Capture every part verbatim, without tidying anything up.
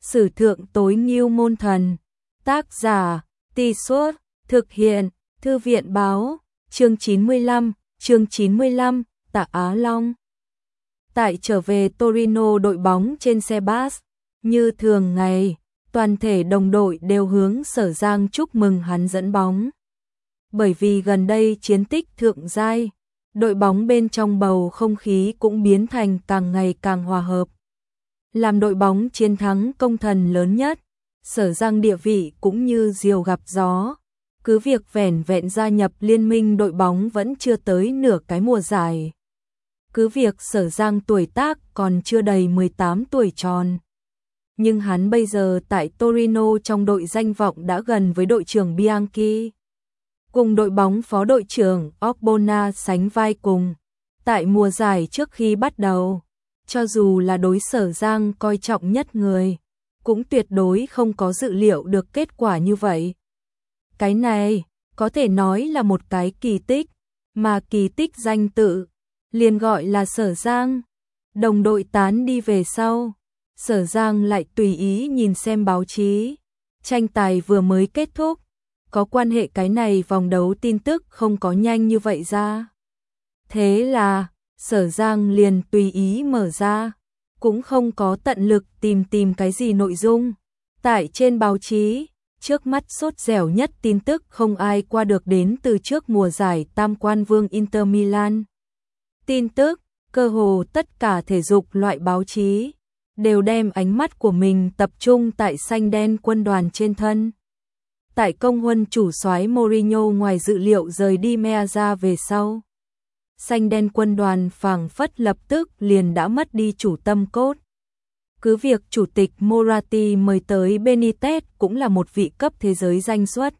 Sử thượng tối ngưu môn thần. Tác giả, Tì Suốt, thực hiện, Thư viện báo, chương chín mươi lăm, chương chín mươi lăm, Tạ Á Long. Tại trở về Torino đội bóng trên xe bus, như thường ngày, toàn thể đồng đội đều hướng Sở Giang chúc mừng hắn dẫn bóng. Bởi vì gần đây chiến tích thượng giai, đội bóng bên trong bầu không khí cũng biến thành càng ngày càng hòa hợp. Làm đội bóng chiến thắng công thần lớn nhất, Sở Giang địa vị cũng như diều gặp gió. Cứ việc vẻn vẹn gia nhập liên minh đội bóng vẫn chưa tới nửa cái mùa giải. Cứ việc Sở Giang tuổi tác còn chưa đầy mười tám tuổi tròn. Nhưng hắn bây giờ tại Torino trong đội danh vọng đã gần với đội trưởng Bianchi. Cùng đội bóng phó đội trưởng Ogbonna sánh vai cùng. Tại mùa giải trước khi bắt đầu, cho dù là đối Sở Giang coi trọng nhất người, cũng tuyệt đối không có dự liệu được kết quả như vậy. Cái này, có thể nói là một cái kỳ tích, mà kỳ tích danh tự, liền gọi là Sở Giang. Đồng đội tán đi về sau, Sở Giang lại tùy ý nhìn xem báo chí. Tranh tài vừa mới kết thúc, có quan hệ cái này vòng đấu tin tức không có nhanh như vậy ra. Thế là, Sở Giang liền tùy ý mở ra, cũng không có tận lực tìm tìm cái gì nội dung. Tại trên báo chí, trước mắt sốt dẻo nhất tin tức không ai qua được đến từ trước mùa giải tam quan vương Inter Milan. Tin tức, cơ hồ tất cả thể dục loại báo chí, đều đem ánh mắt của mình tập trung tại xanh đen quân đoàn trên thân. Tại công huân chủ soái Mourinho ngoài dự liệu rời đi Meazza về sau, xanh đen quân đoàn phảng phất lập tức liền đã mất đi chủ tâm cốt. Cứ việc chủ tịch Moratti mời tới Benitez cũng là một vị cấp thế giới danh xuất.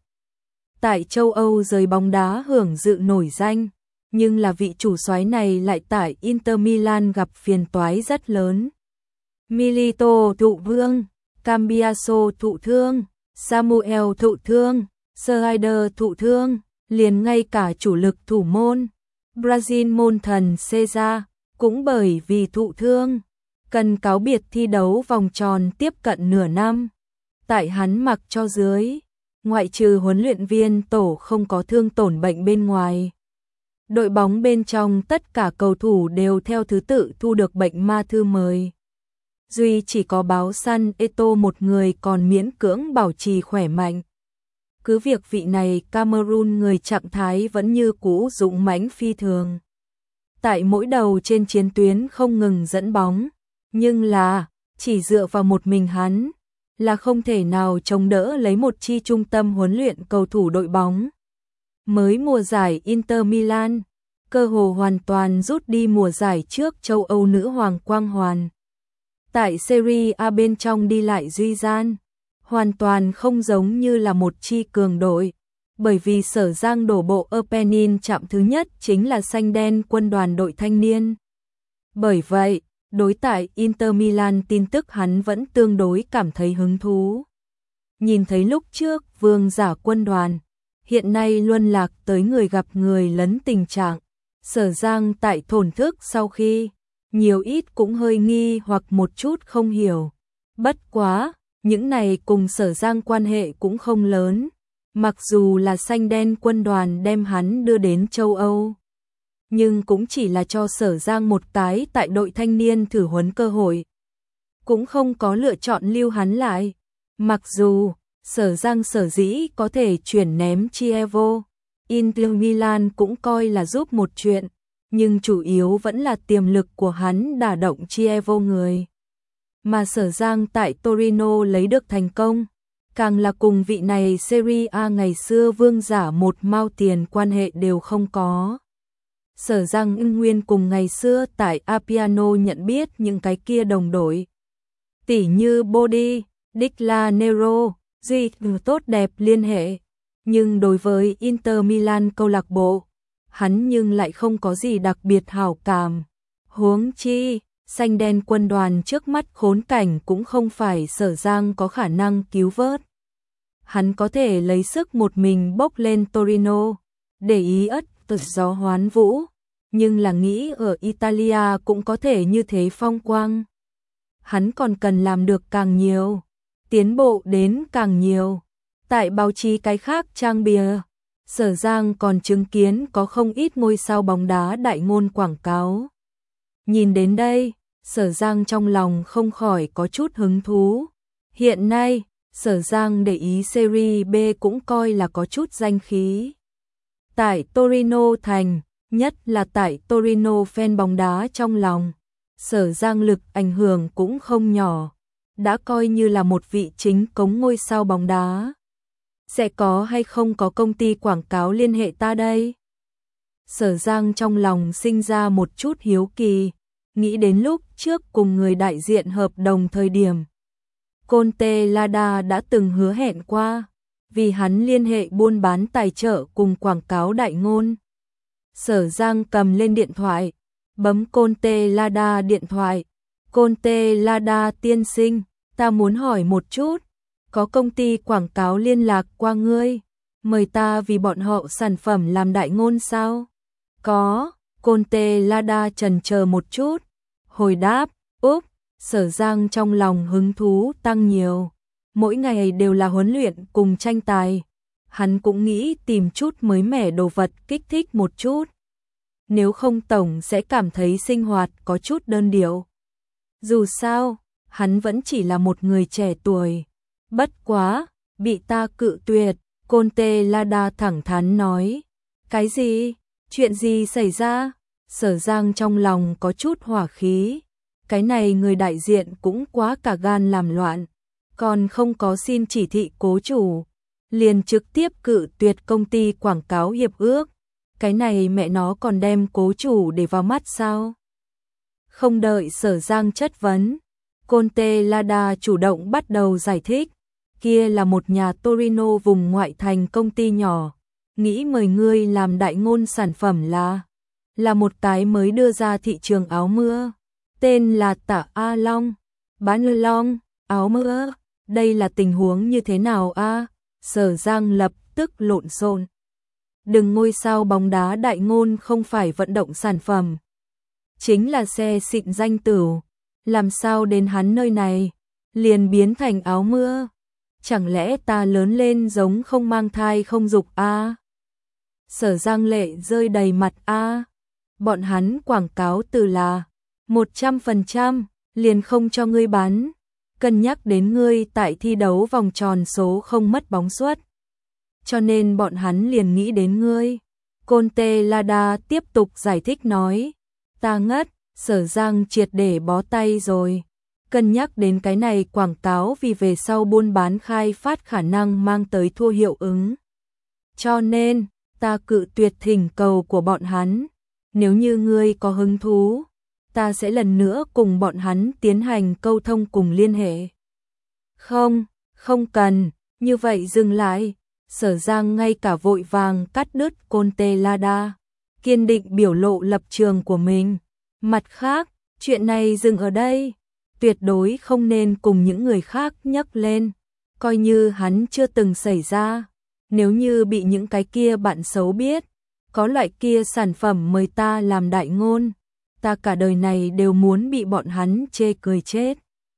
Tại châu Âu giới bóng đá hưởng dự nổi danh, nhưng là vị chủ soái này lại tại Inter Milan gặp phiền toái rất lớn. Milito thụ vương, Cambiaso thụ thương, Samuel thụ thương, Snyder thụ thương, liền ngay cả chủ lực thủ môn, Brazil môn thần Cesar, cũng bởi vì thụ thương, cần cáo biệt thi đấu vòng tròn tiếp cận nửa năm. Tại hắn mặc cho dưới, ngoại trừ huấn luyện viên tổ không có thương tổn bệnh bên ngoài, đội bóng bên trong tất cả cầu thủ đều theo thứ tự thu được bệnh ma thư mời. Duy chỉ có báo San Eto một người còn miễn cưỡng bảo trì khỏe mạnh. Cứ việc vị này Cameroon người trạng thái vẫn như cũ dũng mãnh phi thường. Tại mỗi đầu trên chiến tuyến không ngừng dẫn bóng, nhưng là, chỉ dựa vào một mình hắn, là không thể nào chống đỡ lấy một chi trung tâm huấn luyện cầu thủ đội bóng. Mới mùa giải Inter Milan, cơ hồ hoàn toàn rút đi mùa giải trước châu Âu nữ hoàng quang hoàn. Tại Serie A bên trong đi lại duy gian, hoàn toàn không giống như là một chi cường đội, bởi vì Sở Giang đổ bộ Openin chạm thứ nhất chính là xanh đen quân đoàn đội thanh niên. Bởi vậy, đối tại Inter Milan tin tức hắn vẫn tương đối cảm thấy hứng thú. Nhìn thấy lúc trước vương giả quân đoàn, hiện nay luân lạc tới người gặp người lấn tình trạng, Sở Giang tại thổn thức sau khi, nhiều ít cũng hơi nghi hoặc một chút không hiểu. Bất quá, những này cùng Sở Giang quan hệ cũng không lớn, mặc dù là xanh đen quân đoàn đem hắn đưa đến châu Âu, nhưng cũng chỉ là cho Sở Giang một cái tại đội thanh niên thử huấn cơ hội, cũng không có lựa chọn lưu hắn lại. Mặc dù Sở Giang sở dĩ có thể chuyển ném Chievo, Inter Milan cũng coi là giúp một chuyện, nhưng chủ yếu vẫn là tiềm lực của hắn đả động Chievo người. Mà Sở Giang tại Torino lấy được thành công, càng là cùng vị này Serie A ngày xưa vương giả một mao tiền quan hệ đều không có. Sở Giang ưng nguyên cùng ngày xưa tại Appiano nhận biết những cái kia đồng đội, tỉ như Bodi, Declan Nero, duy tốt đẹp liên hệ, nhưng đối với Inter Milan câu lạc bộ, hắn nhưng lại không có gì đặc biệt hảo cảm. Huống chi, xanh đen quân đoàn trước mắt khốn cảnh cũng không phải Sở Giang có khả năng cứu vớt. Hắn có thể lấy sức một mình bốc lên Torino, để ý ất tật gió hoán vũ, nhưng là nghĩ ở Italia cũng có thể như thế phong quang. Hắn còn cần làm được càng nhiều, tiến bộ đến càng nhiều. Tại báo chí cái khác trang bìa, Sở Giang còn chứng kiến có không ít ngôi sao bóng đá đại ngôn quảng cáo. Nhìn đến đây, Sở Giang trong lòng không khỏi có chút hứng thú. Hiện nay, Sở Giang để ý Serie B cũng coi là có chút danh khí. Tại Torino thành, nhất là tại Torino fan bóng đá trong lòng, Sở Giang lực ảnh hưởng cũng không nhỏ, đã coi như là một vị chính cống ngôi sao bóng đá. Sẽ có hay không có công ty quảng cáo liên hệ ta đây? Sở Giang trong lòng sinh ra một chút hiếu kỳ, nghĩ đến lúc trước cùng người đại diện hợp đồng thời điểm. Conte Lada đã từng hứa hẹn qua, vì hắn liên hệ buôn bán tài trợ cùng quảng cáo đại ngôn. Sở Giang cầm lên điện thoại, bấm Conte Lada điện thoại. Conte Lada tiên sinh, ta muốn hỏi một chút, có công ty quảng cáo liên lạc qua ngươi, mời ta vì bọn họ sản phẩm làm đại ngôn sao? Có, Conte Lada chần chờ một chút, hồi đáp, úp, Sở Giang trong lòng hứng thú tăng nhiều. Mỗi ngày đều là huấn luyện cùng tranh tài, hắn cũng nghĩ tìm chút mới mẻ đồ vật kích thích một chút. Nếu không tổng sẽ cảm thấy sinh hoạt có chút đơn điệu. Dù sao, hắn vẫn chỉ là một người trẻ tuổi. Bất quá, bị ta cự tuyệt, Conte Lada thẳng thắn nói. Cái gì? Chuyện gì xảy ra? Sở Giang trong lòng có chút hỏa khí. Cái này người đại diện cũng quá cả gan làm loạn, còn không có xin chỉ thị cố chủ, liền trực tiếp cự tuyệt công ty quảng cáo hiệp ước. Cái này mẹ nó còn đem cố chủ để vào mắt sao? Không đợi Sở Giang chất vấn, Conte Lada chủ động bắt đầu giải thích. Kia là một nhà Torino vùng ngoại thành công ty nhỏ, nghĩ mời ngươi làm đại ngôn sản phẩm là là một cái mới đưa ra thị trường áo mưa, tên là Tả A Long, bán long, áo mưa, đây là tình huống như thế nào a? Sở Giang lập tức lộn xộn. Đừng ngôi sao bóng đá đại ngôn không phải vận động sản phẩm, chính là xe xịn danh tửu, làm sao đến hắn nơi này liền biến thành áo mưa? Chẳng lẽ ta lớn lên giống không mang thai không dục a? Sở Giang lệ rơi đầy mặt a. Bọn hắn quảng cáo từ là một trăm phần trăm liền không cho ngươi bán, cân nhắc đến ngươi tại thi đấu vòng tròn số không mất bóng suất, cho nên bọn hắn liền nghĩ đến ngươi. Conte Lada tiếp tục giải thích nói. Ta ngất, Sở Giang triệt để bó tay rồi. Cân nhắc đến cái này quảng cáo vì về sau buôn bán khai phát khả năng mang tới thua hiệu ứng. Cho nên, ta cự tuyệt thỉnh cầu của bọn hắn. Nếu như ngươi có hứng thú, ta sẽ lần nữa cùng bọn hắn tiến hành câu thông cùng liên hệ. Không, không cần, như vậy dừng lại. Sở Giang ngay cả vội vàng cắt đứt Conte Lada, kiên định biểu lộ lập trường của mình. Mặt khác, chuyện này dừng ở đây, tuyệt đối không nên cùng những người khác nhắc lên, coi như hắn chưa từng xảy ra. Nếu như bị những cái kia bạn xấu biết, có loại kia sản phẩm mời ta làm đại ngôn, ta cả đời này đều muốn bị bọn hắn chê cười chết.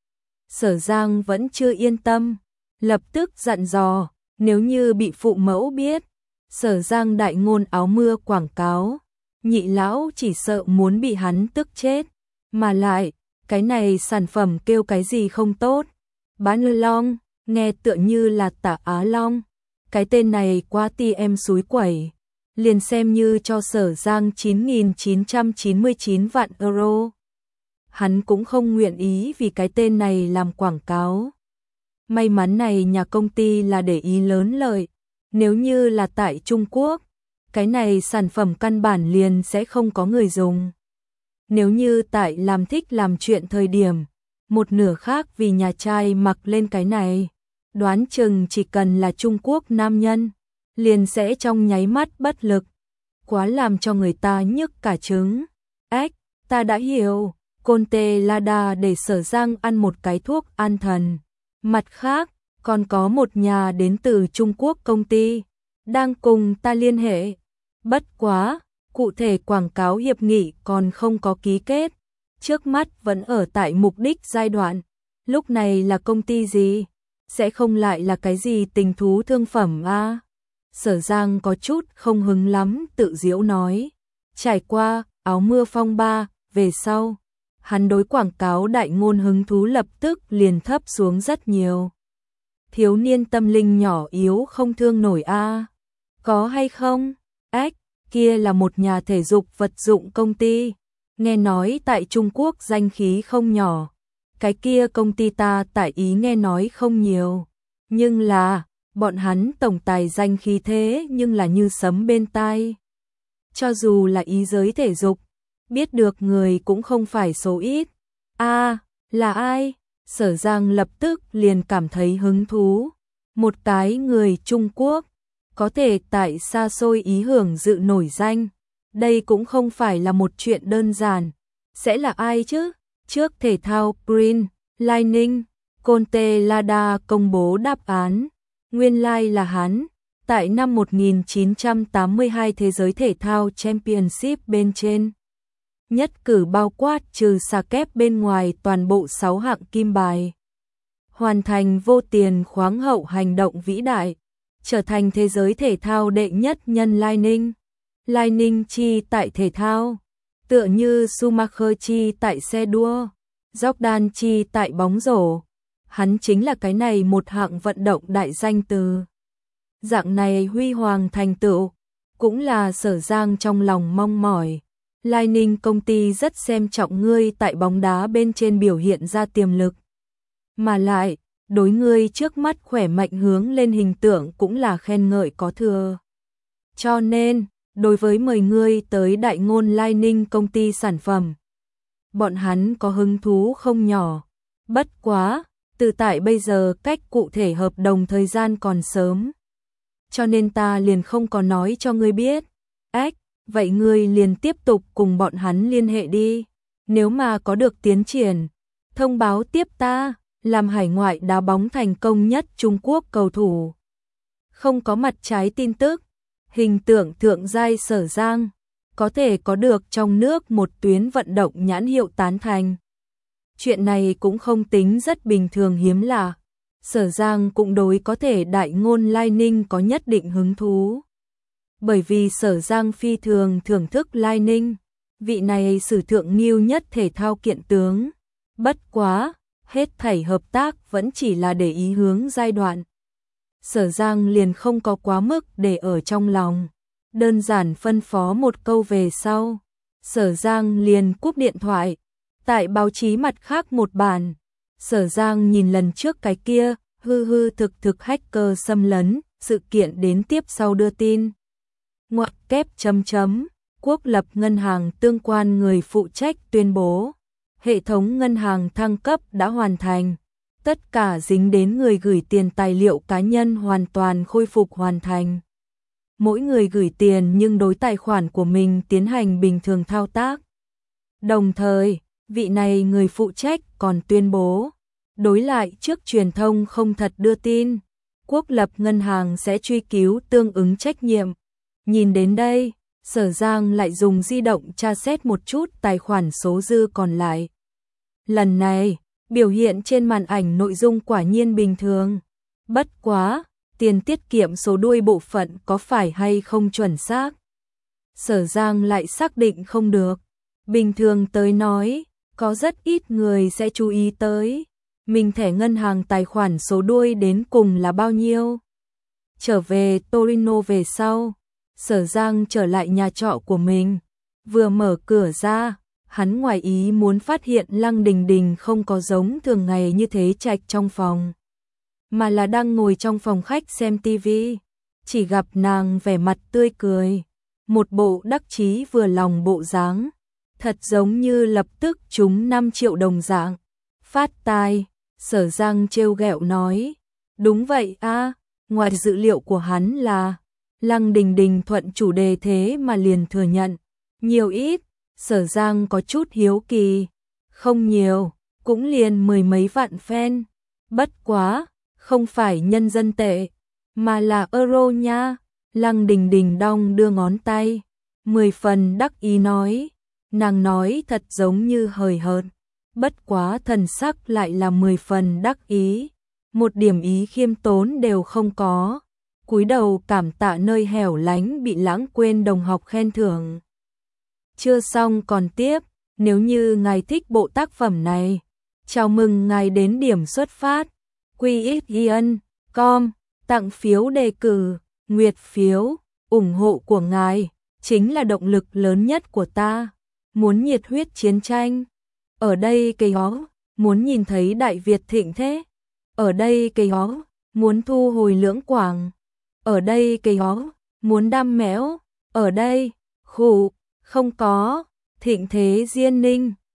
Sở Giang vẫn chưa yên tâm, lập tức dặn dò, nếu như bị phụ mẫu biết, Sở Giang đại ngôn áo mưa quảng cáo, nhị lão chỉ sợ muốn bị hắn tức chết, mà lại, cái này sản phẩm kêu cái gì không tốt, bán long, nghe tựa như là Tả Á Long, cái tên này quá ti em xúi quẩy, liền xem như cho Sở Giang chín nghìn chín trăm chín mươi chín vạn euro. Hắn cũng không nguyện ý vì cái tên này làm quảng cáo. May mắn này nhà công ty là để ý lớn lợi, nếu như là tại Trung Quốc, cái này sản phẩm căn bản liền sẽ không có người dùng. Nếu như tại làm thích làm chuyện thời điểm, một nửa khác vì nhà trai mặc lên cái này, đoán chừng chỉ cần là Trung Quốc nam nhân, liền sẽ trong nháy mắt bất lực, quá làm cho người ta nhức cả trứng. Ếch, ta đã hiểu, Conte Lada để Sở Giang ăn một cái thuốc an thần. Mặt khác, còn có một nhà đến từ Trung Quốc công ty, đang cùng ta liên hệ. Bất quá, cụ thể quảng cáo hiệp nghị còn không có ký kết, trước mắt vẫn ở tại mục đích giai đoạn. Lúc này là công ty gì? sẽ không lại là cái gì tình thú thương phẩm a? Sở Giang có chút không hứng lắm tự giễu nói. Trải qua áo mưa phong ba, về sau, hắn đối quảng cáo đại ngôn hứng thú lập tức liền thấp xuống rất nhiều. Thiếu niên tâm linh nhỏ yếu không thương nổi a. Có hay không? Ách, kia là một nhà thể dục vật dụng công ty. Nghe nói tại Trung Quốc danh khí không nhỏ. Cái kia công ty ta tại Ý nghe nói không nhiều. Nhưng là, bọn hắn tổng tài danh khí thế nhưng là như sấm bên tai. Cho dù là Ý giới thể dục, biết được người cũng không phải số ít. A, là ai? Sở Giang lập tức liền cảm thấy hứng thú. Một cái người Trung Quốc, có thể tại xa xôi Ý hưởng dự nổi danh. Đây cũng không phải là một chuyện đơn giản. Sẽ là ai chứ? Trước thể thao Green, Lightning, Conte Lada công bố đáp án. Nguyên lai like là hắn. Tại năm một nghìn chín trăm tám mươi hai Thế giới thể thao Championship bên trên. Nhất cử bao quát trừ xà kép bên ngoài toàn bộ sáu hạng kim bài. Hoàn thành vô tiền khoáng hậu hành động vĩ đại. Trở thành thế giới thể thao đệ nhất nhân Lightning. Lightning chi tại thể thao. Tựa như Schumacher chi tại xe đua. Jordan chi tại bóng rổ. Hắn chính là cái này một hạng vận động đại danh từ. Dạng này huy hoàng thành tựu, cũng là Sở Giang trong lòng mong mỏi. Lightning công ty rất xem trọng ngươi tại bóng đá bên trên biểu hiện ra tiềm lực. Mà lại, đối ngươi trước mắt khỏe mạnh hướng lên hình tượng cũng là khen ngợi có thừa. Cho nên, đối với mời ngươi tới đại ngôn Lightning công ty sản phẩm, bọn hắn có hứng thú không nhỏ. Bất quá, từ tại bây giờ cách cụ thể hợp đồng thời gian còn sớm. Cho nên ta liền không có nói cho ngươi biết. Ách, vậy ngươi liền tiếp tục cùng bọn hắn liên hệ đi. Nếu mà có được tiến triển, thông báo tiếp ta, làm hải ngoại đá bóng thành công nhất Trung Quốc cầu thủ. Không có mặt trái tin tức, hình tượng thượng giai Sở Giang, có thể có được trong nước một tuyến vận động nhãn hiệu tán thành. Chuyện này cũng không tính rất bình thường hiếm lạ. Sở Giang cũng đối có thể đại ngôn Lightning có nhất định hứng thú. Bởi vì Sở Giang phi thường thưởng thức Lightning, vị này sử thượng nghiêu nhất thể thao kiện tướng. Bất quá, hết thảy hợp tác vẫn chỉ là để ý hướng giai đoạn. Sở Giang liền không có quá mức để ở trong lòng. Đơn giản phân phó một câu về sau. Sở Giang liền cúp điện thoại. Tại báo chí mặt khác một bản, Sở Giang nhìn lần trước cái kia, hư hư thực thực hacker xâm lấn, sự kiện đến tiếp sau đưa tin. Ngoặc kép chấm chấm, Quốc lập ngân hàng tương quan người phụ trách tuyên bố. Hệ thống ngân hàng thăng cấp đã hoàn thành. Tất cả dính đến người gửi tiền tài liệu cá nhân hoàn toàn khôi phục hoàn thành. Mỗi người gửi tiền nhưng đối tài khoản của mình tiến hành bình thường thao tác. Đồng thời, vị này người phụ trách còn tuyên bố, đối lại trước truyền thông không thật đưa tin, Quốc lập ngân hàng sẽ truy cứu tương ứng trách nhiệm. Nhìn đến đây, Sở Giang lại dùng di động tra xét một chút tài khoản số dư còn lại. Lần này, biểu hiện trên màn ảnh nội dung quả nhiên bình thường. Bất quá, tiền tiết kiệm số đuôi bộ phận có phải hay không chuẩn xác? Sở Giang lại xác định không được. Bình thường tới nói, có rất ít người sẽ chú ý tới. Mình thẻ ngân hàng tài khoản số đuôi đến cùng là bao nhiêu? Trở về Torino về sau, Sở Giang trở lại nhà trọ của mình. Vừa mở cửa ra, hắn ngoài ý muốn phát hiện Lăng Đình Đình không có giống thường ngày như thế trạch trong phòng, mà là đang ngồi trong phòng khách xem tivi. Chỉ gặp nàng vẻ mặt tươi cười, một bộ đắc chí vừa lòng bộ dáng, thật giống như lập tức trúng năm triệu đồng dạng. Phát tai, Sở Giang trêu ghẹo nói, đúng vậy a, ngoài dự liệu của hắn là Lăng Đình Đình thuận chủ đề thế mà liền thừa nhận. Nhiều ít, Sở Giang có chút hiếu kỳ. Không nhiều, cũng liền mười mấy vạn fan. Bất quá, không phải nhân dân tệ, mà là euro nha. Lăng Đình Đình đong đưa ngón tay, mười phần đắc ý nói. Nàng nói thật giống như hời hợt, bất quá thần sắc lại là mười phần đắc ý. một điểm ý khiêm tốn đều không có, cúi đầu cảm tạ nơi hẻo lánh bị lãng quên đồng học khen thưởng. Chưa xong còn tiếp, nếu như ngài thích bộ tác phẩm này, chào mừng ngài đến điểm xuất phát, quy ích yên, com, tặng phiếu đề cử, nguyệt phiếu, ủng hộ của ngài, chính là động lực lớn nhất của ta, muốn nhiệt huyết chiến tranh. Ở đây cây ó, muốn nhìn thấy Đại Việt thịnh thế. Ở đây cây ó, muốn thu hồi Lưỡng Quảng. Ở đây cây ó, muốn đam mẽo. Ở đây, khủ, không có, thịnh thế Diên Ninh.